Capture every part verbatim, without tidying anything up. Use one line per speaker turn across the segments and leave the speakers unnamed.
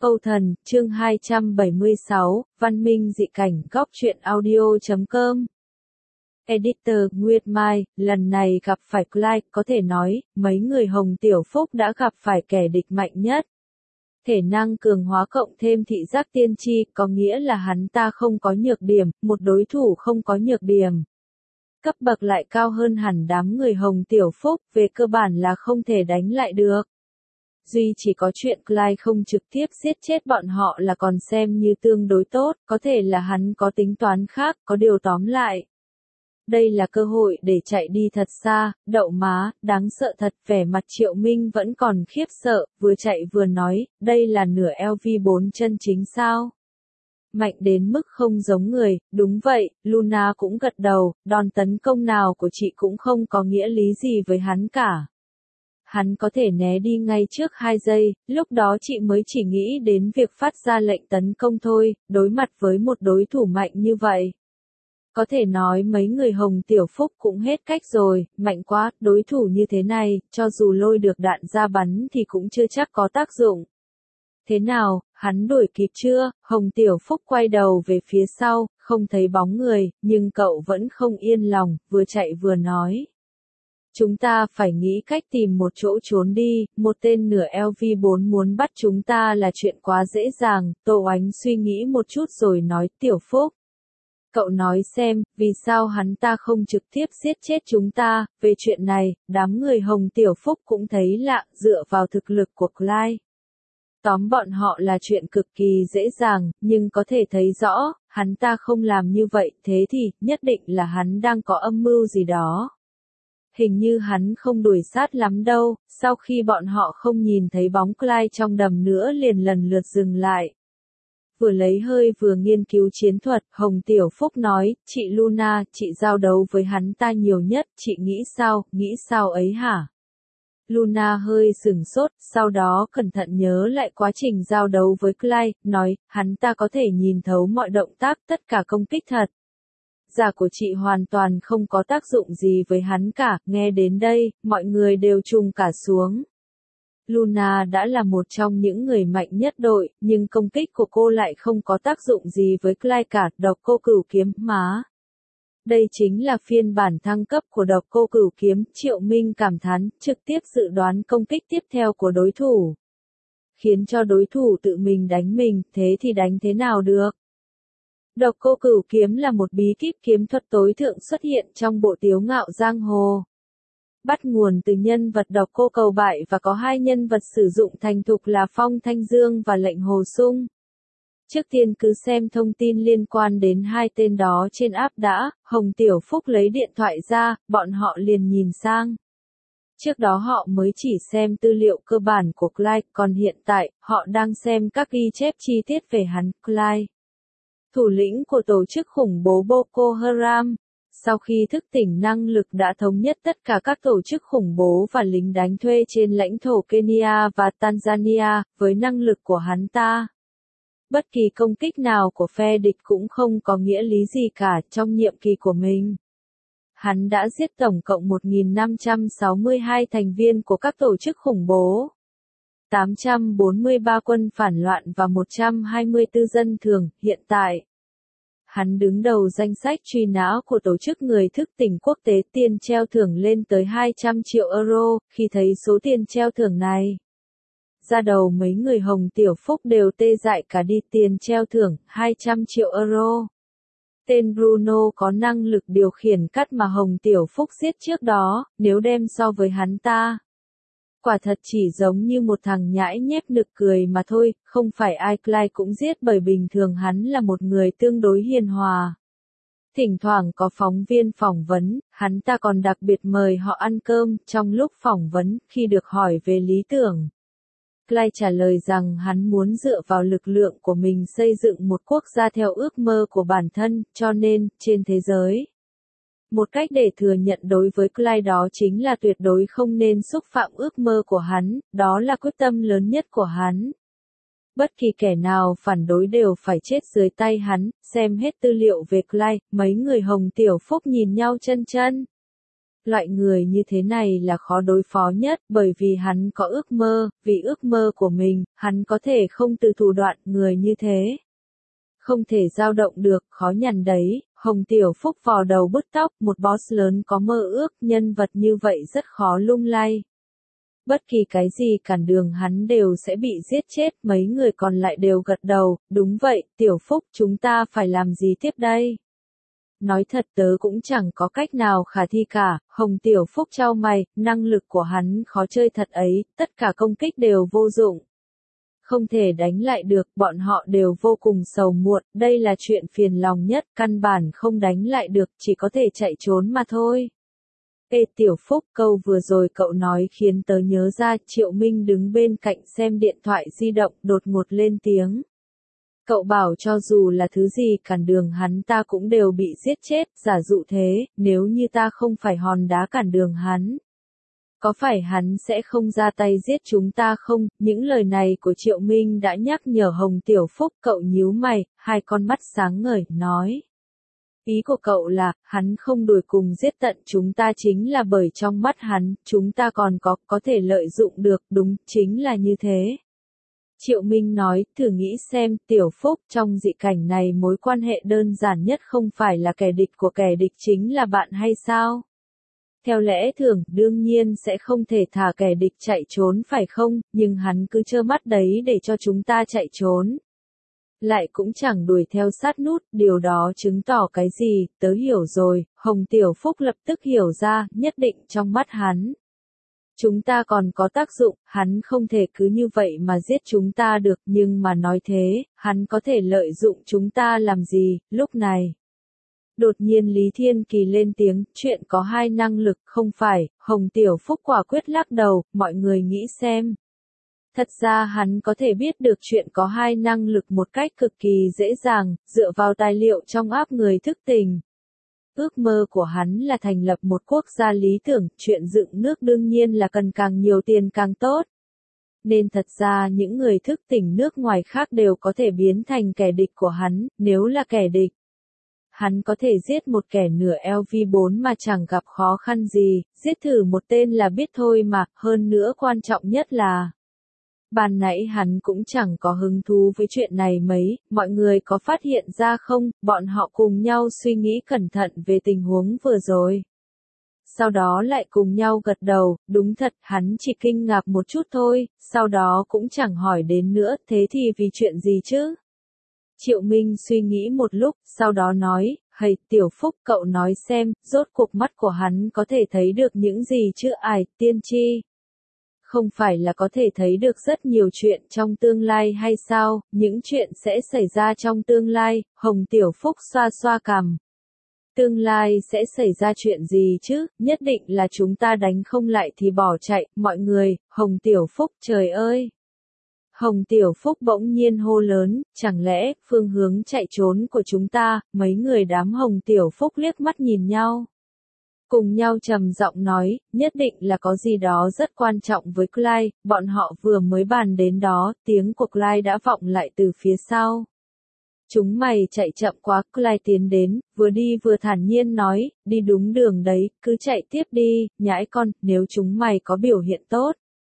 Câu thần, chương hai trăm bảy mươi sáu, Văn minh dị cảnh, góc truyện audio chấm com. Editor, Nguyệt Mai, lần này gặp phải Clyde, có thể nói, mấy người Hồng Tiểu Phúc đã gặp phải kẻ địch mạnh nhất. Thể năng cường hóa cộng thêm thị giác tiên tri, có nghĩa là hắn ta không có nhược điểm, một đối thủ không có nhược điểm. Cấp bậc lại cao hơn hẳn đám người Hồng Tiểu Phúc, về cơ bản là không thể đánh lại được. Duy chỉ có chuyện Clyde không trực tiếp giết chết bọn họ là còn xem như tương đối tốt, có thể là hắn có tính toán khác, có điều tóm lại. Đây là cơ hội để chạy đi thật xa, đậu má, đáng sợ thật, vẻ mặt Triệu Minh vẫn còn khiếp sợ, vừa chạy vừa nói, đây là nửa eo vi bốn chân chính sao? Mạnh đến mức không giống người, đúng vậy, Luna cũng gật đầu, đòn tấn công nào của chị cũng không có nghĩa lý gì với hắn cả. Hắn có thể né đi ngay trước hai giây, lúc đó chị mới chỉ nghĩ đến việc phát ra lệnh tấn công thôi, đối mặt với một đối thủ mạnh như vậy. Có thể nói mấy người Hồng Tiểu Phúc cũng hết cách rồi, mạnh quá, đối thủ như thế này, cho dù lôi được đạn ra bắn thì cũng chưa chắc có tác dụng. Thế nào, hắn đuổi kịp chưa? Hồng Tiểu Phúc quay đầu về phía sau, không thấy bóng người, nhưng cậu vẫn không yên lòng, vừa chạy vừa nói. Chúng ta phải nghĩ cách tìm một chỗ trốn đi, một tên nửa eo vi bốn muốn bắt chúng ta là chuyện quá dễ dàng, Tô Oánh suy nghĩ một chút rồi nói, Tiểu Phúc. Cậu nói xem, vì sao hắn ta không trực tiếp giết chết chúng ta, về chuyện này, đám người Hồng Tiểu Phúc cũng thấy lạ, dựa vào thực lực của Clyde. Tóm bọn họ là chuyện cực kỳ dễ dàng, nhưng có thể thấy rõ, hắn ta không làm như vậy, thế thì, nhất định là hắn đang có âm mưu gì đó. Hình như hắn không đuổi sát lắm đâu, sau khi bọn họ không nhìn thấy bóng Clyde trong đầm nữa liền lần lượt dừng lại. Vừa lấy hơi vừa nghiên cứu chiến thuật, Hồng Tiểu Phúc nói, chị Luna, chị giao đấu với hắn ta nhiều nhất, chị nghĩ sao, nghĩ sao ấy hả? Luna hơi sửng sốt, sau đó cẩn thận nhớ lại quá trình giao đấu với Clyde, nói, hắn ta có thể nhìn thấu mọi động tác, tất cả công kích thật. Giả của chị hoàn toàn không có tác dụng gì với hắn cả, nghe đến đây, mọi người đều trùng cả xuống. Luna đã là một trong những người mạnh nhất đội, nhưng công kích của cô lại không có tác dụng gì với Clyde cả, độc cô cửu kiếm, má. Đây chính là phiên bản thăng cấp của độc cô cửu kiếm, Triệu Minh cảm thán, trực tiếp dự đoán công kích tiếp theo của đối thủ. Khiến cho đối thủ tự mình đánh mình, thế thì đánh thế nào được? Độc cô cửu kiếm là một bí kíp kiếm thuật tối thượng xuất hiện trong bộ Tiếu Ngạo Giang Hồ. Bắt nguồn từ nhân vật độc cô cầu bại và có hai nhân vật sử dụng thành thục là Phong Thanh Dương và Lệnh Hồ Sung. Trước tiên cứ xem thông tin liên quan đến hai tên đó trên app đã, Hồng Tiểu Phúc lấy điện thoại ra, bọn họ liền nhìn sang. Trước đó họ mới chỉ xem tư liệu cơ bản của Clyde, còn hiện tại, họ đang xem các ghi chép chi tiết về hắn, Clyde. Thủ lĩnh của tổ chức khủng bố Boko Haram. Sau khi thức tỉnh năng lực đã thống nhất tất cả các tổ chức khủng bố và lính đánh thuê trên lãnh thổ Kenya và Tanzania, với năng lực của hắn ta. Bất kỳ công kích nào của phe địch cũng không có nghĩa lý gì cả trong nhiệm kỳ của mình. Hắn đã giết tổng cộng một nghìn năm trăm sáu mươi hai thành viên của các tổ chức khủng bố. tám trăm bốn mươi ba quân phản loạn và một trăm hai mươi tư dân thường, hiện tại. Hắn đứng đầu danh sách truy nã của tổ chức người thức tỉnh quốc tế, tiền treo thưởng lên tới hai trăm triệu euro, khi thấy số tiền treo thưởng này. Ra đầu mấy người Hồng Tiểu Phúc đều tê dại cả đi, tiền treo thưởng, hai trăm triệu euro. Tên Bruno có năng lực điều khiển cắt mà Hồng Tiểu Phúc giết trước đó, nếu đem so với hắn ta. Quả thật chỉ giống như một thằng nhãi nhép nực cười mà thôi, không phải ai Clyde cũng giết bởi bình thường hắn là một người tương đối hiền hòa. Thỉnh thoảng có phóng viên phỏng vấn, hắn ta còn đặc biệt mời họ ăn cơm, trong lúc phỏng vấn, khi được hỏi về lý tưởng. Clyde trả lời rằng hắn muốn dựa vào lực lượng của mình xây dựng một quốc gia theo ước mơ của bản thân, cho nên, trên thế giới. Một cách để thừa nhận đối với Clyde đó chính là tuyệt đối không nên xúc phạm ước mơ của hắn, đó là quyết tâm lớn nhất của hắn. Bất kỳ kẻ nào phản đối đều phải chết dưới tay hắn, xem hết tư liệu về Clyde, mấy người Hồng Tiểu Phúc nhìn nhau chân chân. Loại người như thế này là khó đối phó nhất, bởi vì hắn có ước mơ, vì ước mơ của mình, hắn có thể không từ thủ đoạn, người như thế. Không thể dao động được, khó nhằn đấy. Hồng Tiểu Phúc vò đầu bứt tóc, một boss lớn có mơ ước, nhân vật như vậy rất khó lung lay. Bất kỳ cái gì cản đường hắn đều sẽ bị giết chết, mấy người còn lại đều gật đầu, đúng vậy, Tiểu Phúc, chúng ta phải làm gì tiếp đây? Nói thật tớ cũng chẳng có cách nào khả thi cả, Hồng Tiểu Phúc trao mày, năng lực của hắn khó chơi thật ấy, tất cả công kích đều vô dụng. Không thể đánh lại được, bọn họ đều vô cùng sầu muộn, đây là chuyện phiền lòng nhất, căn bản không đánh lại được, chỉ có thể chạy trốn mà thôi. Ê Tiểu Phúc, câu vừa rồi cậu nói khiến tớ nhớ ra, Triệu Minh đứng bên cạnh xem điện thoại di động, đột ngột lên tiếng. Cậu bảo cho dù là thứ gì cản đường hắn ta cũng đều bị giết chết, giả dụ thế, nếu như ta không phải hòn đá cản đường hắn. Có phải hắn sẽ không ra tay giết chúng ta không? Những lời này của Triệu Minh đã nhắc nhở Hồng Tiểu Phúc, cậu nhíu mày, hai con mắt sáng ngời, nói. Ý của cậu là, hắn không đuổi cùng giết tận chúng ta chính là bởi trong mắt hắn, chúng ta còn có, có thể lợi dụng được, đúng, chính là như thế. Triệu Minh nói, thử nghĩ xem, Tiểu Phúc, trong dị cảnh này mối quan hệ đơn giản nhất không phải là kẻ địch của kẻ địch chính là bạn hay sao? Theo lẽ thường, đương nhiên sẽ không thể thả kẻ địch chạy trốn phải không, nhưng hắn cứ trơ mắt đấy để cho chúng ta chạy trốn. Lại cũng chẳng đuổi theo sát nút, điều đó chứng tỏ cái gì, tớ hiểu rồi, Hồng Tiểu Phúc lập tức hiểu ra, nhất định trong mắt hắn. Chúng ta còn có tác dụng, hắn không thể cứ như vậy mà giết chúng ta được, nhưng mà nói thế, hắn có thể lợi dụng chúng ta làm gì, lúc này. Đột nhiên Lý Thiên Kỳ lên tiếng, chuyện có hai năng lực, không phải, Hồng Tiểu Phúc quả quyết lắc đầu, mọi người nghĩ xem. Thật ra hắn có thể biết được chuyện có hai năng lực một cách cực kỳ dễ dàng, dựa vào tài liệu trong áp người thức tỉnh. Ước mơ của hắn là thành lập một quốc gia lý tưởng, chuyện dựng nước đương nhiên là cần càng nhiều tiền càng tốt. Nên thật ra những người thức tỉnh nước ngoài khác đều có thể biến thành kẻ địch của hắn, nếu là kẻ địch. Hắn có thể giết một kẻ nửa L V bốn mà chẳng gặp khó khăn gì, giết thử một tên là biết thôi mà, hơn nữa quan trọng nhất là. Ban nãy hắn cũng chẳng có hứng thú với chuyện này mấy, mọi người có phát hiện ra không, bọn họ cùng nhau suy nghĩ cẩn thận về tình huống vừa rồi. Sau đó lại cùng nhau gật đầu, đúng thật, hắn chỉ kinh ngạc một chút thôi, sau đó cũng chẳng hỏi đến nữa, thế thì vì chuyện gì chứ? Triệu Minh suy nghĩ một lúc, sau đó nói, hầy, Tiểu Phúc, cậu nói xem, rốt cuộc mắt của hắn có thể thấy được những gì chứ ai, tiên tri? Không phải là có thể thấy được rất nhiều chuyện trong tương lai hay sao, những chuyện sẽ xảy ra trong tương lai, Hồng Tiểu Phúc xoa xoa cằm. Tương lai sẽ xảy ra chuyện gì chứ, nhất định là chúng ta đánh không lại thì bỏ chạy, mọi người, Hồng Tiểu Phúc, trời ơi! Hồng Tiểu Phúc bỗng nhiên hô lớn, chẳng lẽ, phương hướng chạy trốn của chúng ta, mấy người đám Hồng Tiểu Phúc liếc mắt nhìn nhau. Cùng nhau trầm giọng nói, nhất định là có gì đó rất quan trọng với Clyde, bọn họ vừa mới bàn đến đó, tiếng của Clyde đã vọng lại từ phía sau. Chúng mày chạy chậm quá, Clyde tiến đến, vừa đi vừa thản nhiên nói, đi đúng đường đấy, cứ chạy tiếp đi, nhãi con, nếu chúng mày có biểu hiện tốt.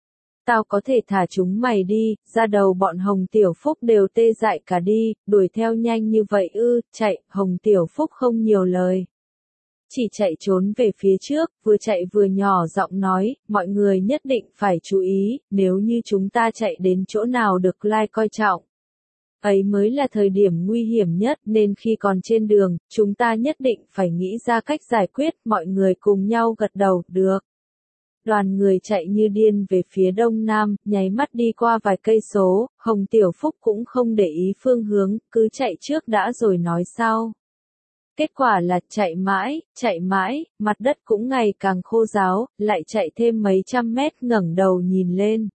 Tao có thể thả chúng mày đi, ra đầu bọn Hồng Tiểu Phúc đều tê dại cả đi, đuổi theo nhanh như vậy ư, chạy, Hồng Tiểu Phúc không nhiều lời. Chỉ chạy trốn về phía trước, vừa chạy vừa nhỏ giọng nói, mọi người nhất định phải chú ý, nếu như chúng ta chạy đến chỗ nào được Clyde coi trọng. Ấy mới là thời điểm nguy hiểm nhất nên khi còn trên đường, chúng ta nhất định phải nghĩ ra cách giải quyết, mọi người cùng nhau gật đầu, được. Đoàn người chạy như điên về phía đông nam, nháy mắt đi qua vài cây số, Hồng Tiểu Phúc cũng không để ý phương hướng, cứ chạy trước đã rồi nói sau. Kết quả là chạy mãi, chạy mãi, mặt đất cũng ngày càng khô ráo, lại chạy thêm mấy trăm mét ngẩng đầu nhìn lên.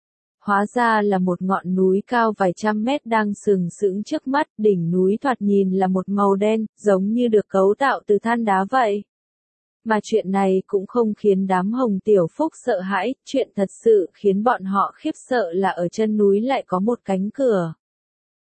Hóa ra là một ngọn núi cao vài trăm mét đang sừng sững trước mắt, đỉnh núi thoạt nhìn là một màu đen, giống như được cấu tạo từ than đá vậy. Mà chuyện này cũng không khiến đám Hồng Tiểu Phúc sợ hãi, chuyện thật sự khiến bọn họ khiếp sợ là ở chân núi lại có một cánh cửa.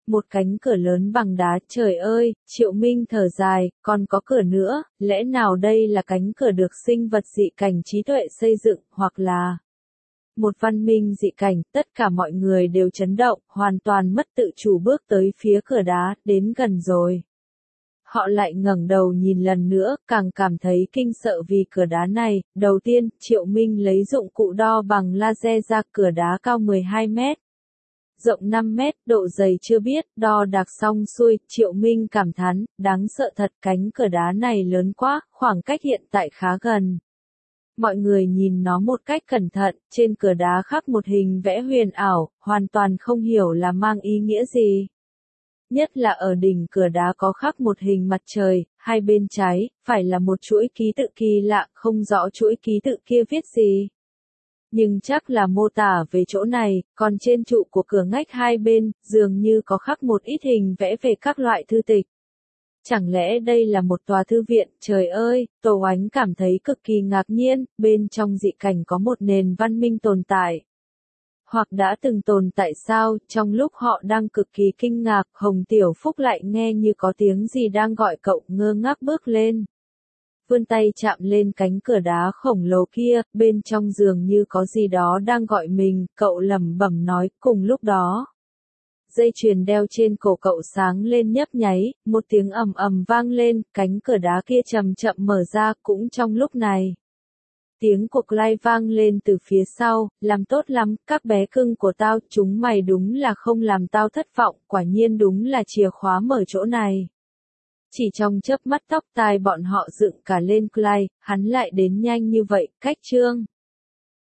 Một cánh cửa lớn bằng đá, trời ơi, Triệu Minh thở dài, còn có cửa nữa, lẽ nào đây là cánh cửa được sinh vật dị cảnh trí tuệ xây dựng, hoặc là một văn minh dị cảnh, tất cả mọi người đều chấn động, hoàn toàn mất tự chủ bước tới phía cửa đá, đến gần rồi. Họ lại ngẩng đầu nhìn lần nữa, càng cảm thấy kinh sợ vì cửa đá này. Đầu tiên, Triệu Minh lấy dụng cụ đo bằng laser ra, cửa đá cao mười hai mét. Rộng năm mét, độ dày chưa biết, đo đạc xong xuôi, Triệu Minh cảm thán, đáng sợ thật, cánh cửa đá này lớn quá, khoảng cách hiện tại khá gần. Mọi người nhìn nó một cách cẩn thận, trên cửa đá khắc một hình vẽ huyền ảo, hoàn toàn không hiểu là mang ý nghĩa gì. Nhất là ở đỉnh cửa đá có khắc một hình mặt trời, hai bên trái, phải là một chuỗi ký tự kỳ lạ, không rõ chuỗi ký tự kia viết gì. Nhưng chắc là mô tả về chỗ này, còn trên trụ của cửa ngách hai bên, dường như có khắc một ít hình vẽ về các loại thư tịch. Chẳng lẽ đây là một tòa thư viện, trời ơi, Tô Oánh cảm thấy cực kỳ ngạc nhiên, bên trong dị cảnh có một nền văn minh tồn tại. Hoặc đã từng tồn tại sao, trong lúc họ đang cực kỳ kinh ngạc, Hồng Tiểu Phúc lại nghe như có tiếng gì đang gọi cậu, ngơ ngác bước lên. Vươn tay chạm lên cánh cửa đá khổng lồ kia, bên trong dường như có gì đó đang gọi mình, cậu lẩm bẩm nói, cùng lúc đó. Dây chuyền đeo trên cổ cậu sáng lên nhấp nháy, một tiếng ầm ầm vang lên, cánh cửa đá kia chậm chậm mở ra, cũng trong lúc này. Tiếng của Clive vang lên từ phía sau, làm tốt lắm, các bé cưng của tao, chúng mày đúng là không làm tao thất vọng, quả nhiên đúng là chìa khóa mở chỗ này. Chỉ trong chớp mắt tóc tai bọn họ dựng cả lên Clive, hắn lại đến nhanh như vậy, cách chương.